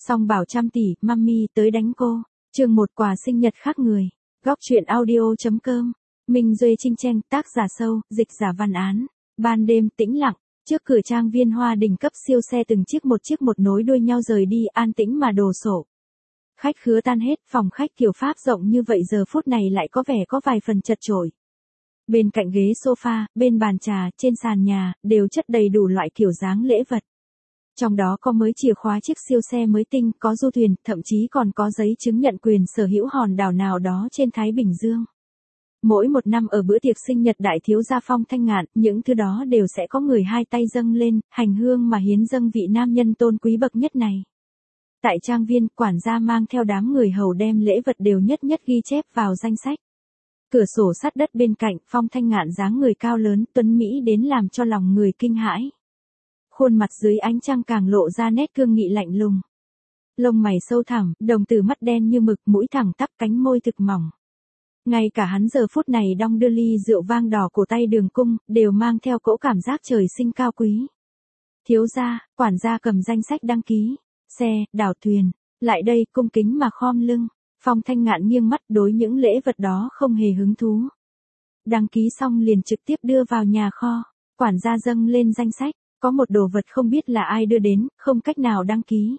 Song bảo trăm tỷ, mami tới đánh cô. Chương 1 quà sinh nhật khác người. Góc truyện audio.com. Minh Duệ Trinh Tranh, tác giả Sâu, dịch giả Văn Án. Ban đêm tĩnh lặng, trước cửa trang viên Hoa Đình cấp siêu xe từng chiếc một nối đuôi nhau rời đi, an tĩnh mà đồ sộ. Khách khứa tan hết, phòng khách kiểu Pháp rộng như vậy giờ phút này lại có vẻ có vài phần chật chội. Bên cạnh ghế sofa, bên bàn trà, trên sàn nhà, đều chất đầy đủ loại kiểu dáng lễ vật. Trong đó có mới chìa khóa chiếc siêu xe mới tinh, có du thuyền, thậm chí còn có giấy chứng nhận quyền sở hữu hòn đảo nào đó trên Thái Bình Dương. Mỗi một năm ở bữa tiệc sinh nhật đại thiếu gia Phong Thanh Ngạn, những thứ đó đều sẽ có người hai tay dâng lên, hành hương mà hiến dâng vị nam nhân tôn quý bậc nhất này. Tại trang viên, quản gia mang theo đám người hầu đem lễ vật đều nhất nhất ghi chép vào danh sách. Cửa sổ sắt đất bên cạnh, Phong Thanh Ngạn dáng người cao lớn, tuấn mỹ đến làm cho lòng người kinh hãi. Khuôn mặt dưới ánh trăng càng lộ ra nét cương nghị lạnh lùng. Lông mày sâu thẳm, đồng tử mắt đen như mực, mũi thẳng tắp, cánh môi thực mỏng. Ngay cả hắn giờ phút này đong đưa ly rượu vang đỏ cổ tay Đường Cung, đều mang theo cỗ cảm giác trời sinh cao quý. Thiếu gia, quản gia cầm danh sách đăng ký, xe, đảo thuyền, lại đây, cung kính mà khom lưng. Phong Thanh Ngạn nghiêng mắt, đối những lễ vật đó không hề hứng thú. Đăng ký xong liền trực tiếp đưa vào nhà kho, quản gia dâng lên danh sách, có một đồ vật không biết là ai đưa đến, không cách nào đăng ký.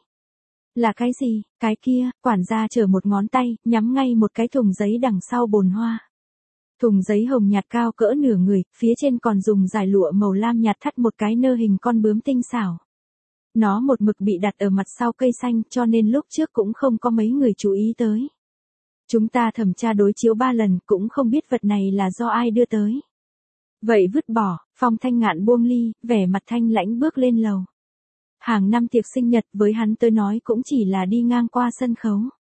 Là cái gì? Cái kia, quản gia chở một ngón tay, nhắm ngay một cái thùng giấy đằng sau bồn hoa. Thùng giấy hồng nhạt cao cỡ nửa người, phía trên còn dùng dải lụa màu lam nhạt thắt một cái nơ hình con bướm tinh xảo. Nó một mực bị đặt ở mặt sau cây xanh, cho nên lúc trước cũng không có mấy người chú ý tới. Chúng ta thẩm tra đối chiếu 3 lần, cũng không biết vật này là do ai đưa tới. Vậy vứt bỏ. Phong Thanh Ngạn buông ly, vẻ mặt thanh lãnh bước lên lầu. Hàng năm tiệc sinh nhật với hắn tới nói cũng chỉ là đi ngang qua sân khấu.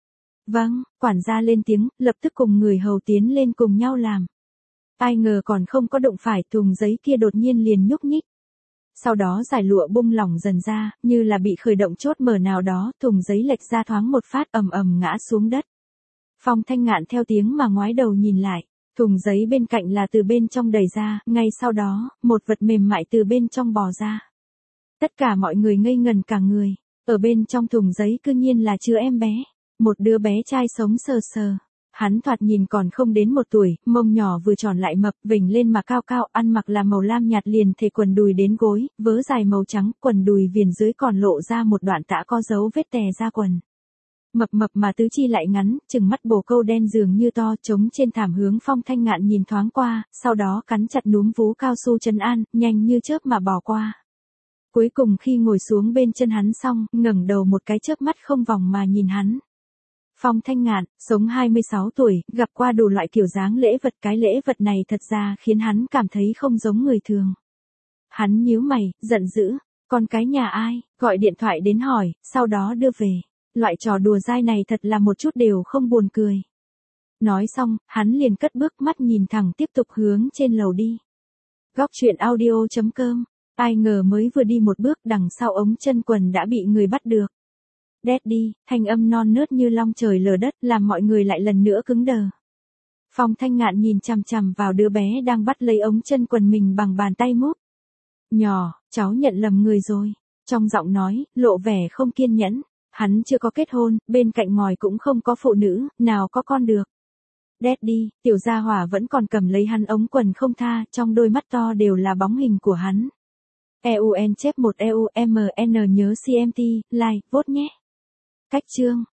Vâng, quản gia lên tiếng, lập tức cùng người hầu tiến lên cùng nhau làm. Ai ngờ còn không có đụng phải, thùng giấy kia đột nhiên liền nhúc nhích. Sau đó dải lụa bung lỏng dần ra, như là bị khởi động chốt mở nào đó, thùng giấy lệch ra thoáng một phát, ầm ầm ngã xuống đất. Phong Thanh Ngạn theo tiếng mà ngoái đầu nhìn lại. Thùng giấy bên cạnh là từ bên trong đẩy ra, ngay sau đó, một vật mềm mại từ bên trong bò ra. Tất cả mọi người ngây ngần cả người, ở bên trong thùng giấy cư nhiên là chứa em bé, một đứa bé trai sống sờ sờ. Hắn thoạt nhìn còn không đến 1 tuổi, mông nhỏ vừa tròn lại mập, vểnh lên mà cao cao, ăn mặc là màu lam nhạt liền thể quần đùi đến gối, vớ dài màu trắng, quần đùi viền dưới còn lộ ra một đoạn tã có dấu vết tè ra quần. Mập mập mà tứ chi lại ngắn, chừng mắt bồ câu đen dường như to, trống trên thảm hướng Phong Thanh Ngạn nhìn thoáng qua, sau đó cắn chặt núm vú cao su trấn an, nhanh như chớp mà bỏ qua. Cuối cùng khi ngồi xuống bên chân hắn xong, ngẩng đầu một cái chớp mắt không vòng mà nhìn hắn. Phong Thanh Ngạn, sống 26 tuổi, gặp qua đủ loại kiểu dáng lễ vật, cái lễ vật này thật ra khiến hắn cảm thấy không giống người thường. Hắn nhíu mày, giận dữ, con cái nhà ai, gọi điện thoại đến hỏi, sau đó đưa về. Loại trò đùa dai này thật là một chút đều không buồn cười. Nói xong, hắn liền cất bước, mắt nhìn thẳng tiếp tục hướng trên lầu đi. Góc truyện audio.com. Ai ngờ mới vừa đi một bước, đằng sau ống chân quần đã bị người bắt được. Daddy, thanh âm non nớt như long trời lở đất, làm mọi người lại lần nữa cứng đờ. Phong Thanh Ngạn nhìn chằm chằm vào đứa bé đang bắt lấy ống chân quần mình bằng bàn tay múc. Nhỏ, cháu nhận lầm người rồi. Trong giọng nói, lộ vẻ không kiên nhẫn. Hắn chưa có kết hôn, bên cạnh ngòi cũng không có phụ nữ, nào có con được. Daddy, tiểu gia hỏa vẫn còn cầm lấy hắn ống quần không tha, trong đôi mắt to đều là bóng hình của hắn. EUN chép 1 EUMN nhớ CMT, like, vote nhé. Cách chương.